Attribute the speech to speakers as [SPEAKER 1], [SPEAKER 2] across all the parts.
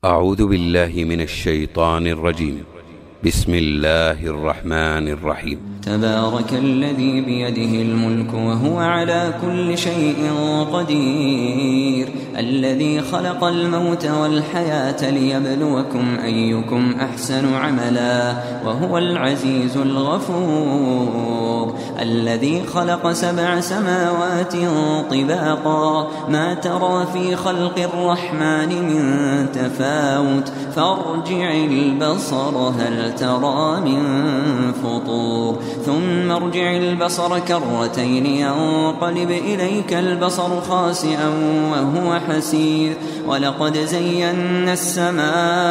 [SPEAKER 1] أعوذ بالله من الشيطان الرجيم. بسم الله الرحمن الرحيم.
[SPEAKER 2] تبارك الذي بيده الملك وهو على كل شيء قدير، الذي خلق الموت والحياة ليبلوكم أيكم أحسن عملا وهو العزيز الغفور، الذي خلق 7 سماوات طباقا ما ترى في خلق الرحمن من تفاوت فارجع البصر هل ترى من فطور، ثم ارجع البصر كرتين ينقلب إليك البصر خاسئا وهو حسير، ولقد زينا السماء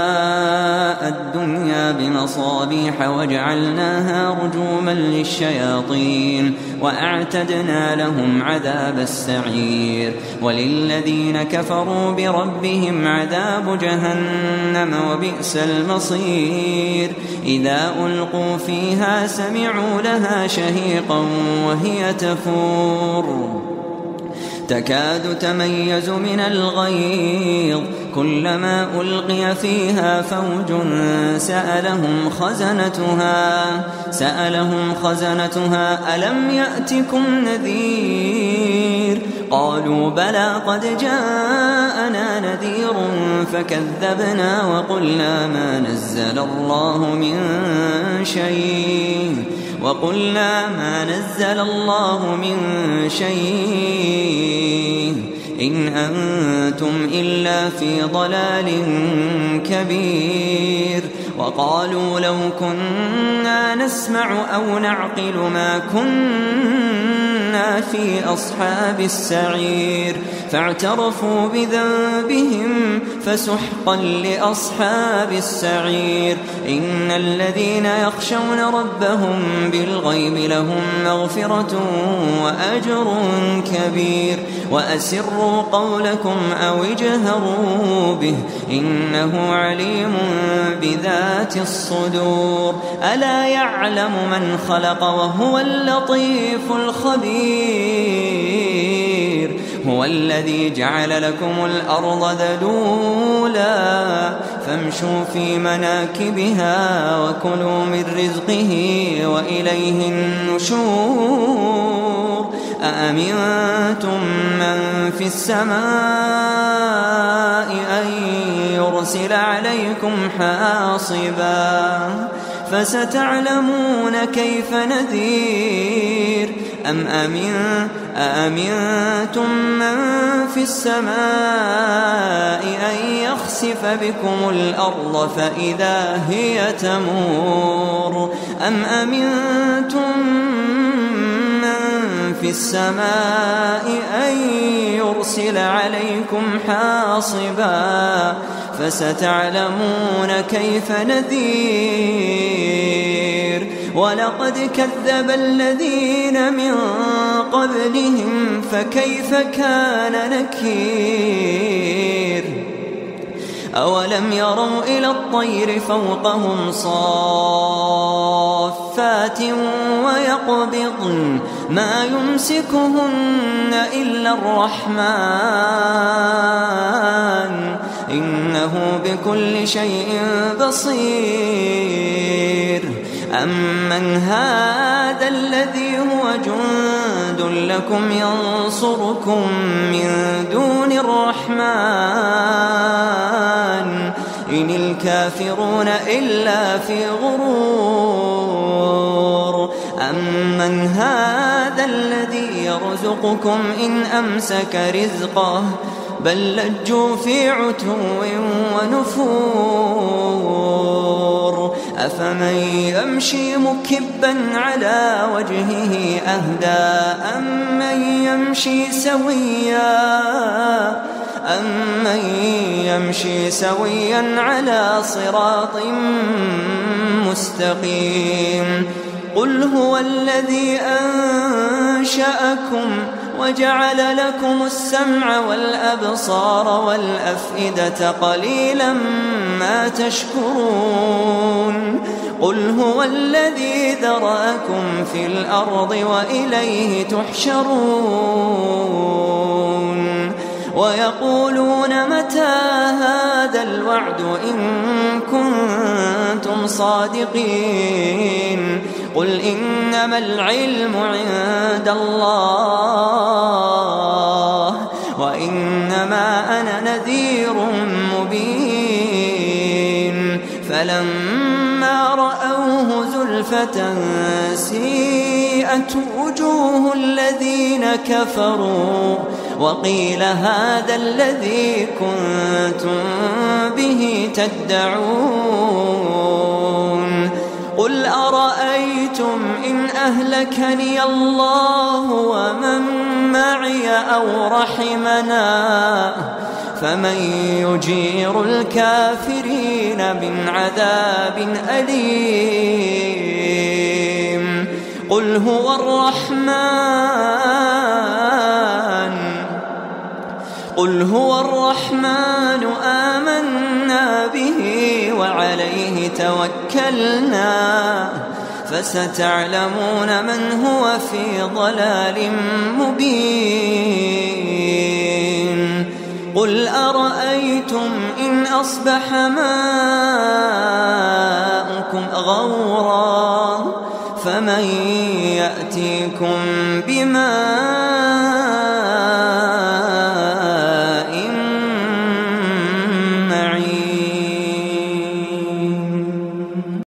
[SPEAKER 2] الدنيا بمصابيح وجعلناها رجوما للشياطين وأعتدنا لهم عذاب السعير، وللذين كفروا بربهم عذاب جهنم وبئس المصير، إذا ألقوا فيها سمعوا لها شهيقا وهي تفور تكاد تميز من الغيظ، كلما ألقي فيها فوج سألهم خزنتها ألم يأتكم نذير، قالوا بلى قد جاءنا نذير فكذبنا وقلنا ما نزل الله من شيء إن أنتم إلا في ضلال كبير، وقالوا لو كنا نسمع أو نعقل ما كنا في أصحاب السعير، فاعترفوا بذنبهم فسحقا لأصحاب السعير، إن الذين يخشون ربهم بالغيب لهم مغفرة وأجر كبير، وأسروا قولكم أو اجهروا به إنه عليم بذات الصدور، ألا يعلم من خلق وهو اللطيف الخبير، هو الذي جعل لكم الأرض ذلولا فامشوا في مناكبها وكلوا من رزقه وإليه النشور، أأمنتم من في السماء أن يرسل عليكم حاصبا فستعلمون كيف نذير، أأمنتم من في السماء أن يخسف بكم الأرض فإذا هي تمور، أم أمنتم من في السماء أن يرسل عليكم حاصبا فستعلمون كيف نذير، ولقد كذب الذين من قبلهم فكيف كان نكير، أولم يروا إلى الطير فوقهم صافات ويقبضن ما يمسكهن إلا الرحمن إنه بكل شيء بصير، أمن هذا الذي هو جند لكم ينصركم من دون الرحمن إن الكافرون إلا في غرور، أمن هذا الذي يرزقكم إن أمسك رزقه بل لجوا في عتو ونفور، أفمن يمشي مكبا على وجهه أهدى أمن يمشي سويا على صراط مستقيم، قل هو الذي أنشأكم وجعل لكم السمع والأبصار والأفئدة قليلا ما تشكرون، قل هو الذي ذرأكم في الأرض وإليه تحشرون، ويقولون متى هذا الوعد إن كنتم صادقين قل إنما العلم عند الله وإنما أنا نذير مبين فلما رأوه زلفة سيئت وجوه الذين كفروا وقيل هذا الذي كنتم به تدعون قل أرأيتم إن أهلكني الله ومن معي أو رحمنا فمن يجير الكافرين من عذاب أليم قل هو الرحمن آمنا به وعليه توكلنا فستعلمون من هو في ضلال مبين قل أرأيتم إن أصبح ماؤكم غورا فمن يأتيكم بماء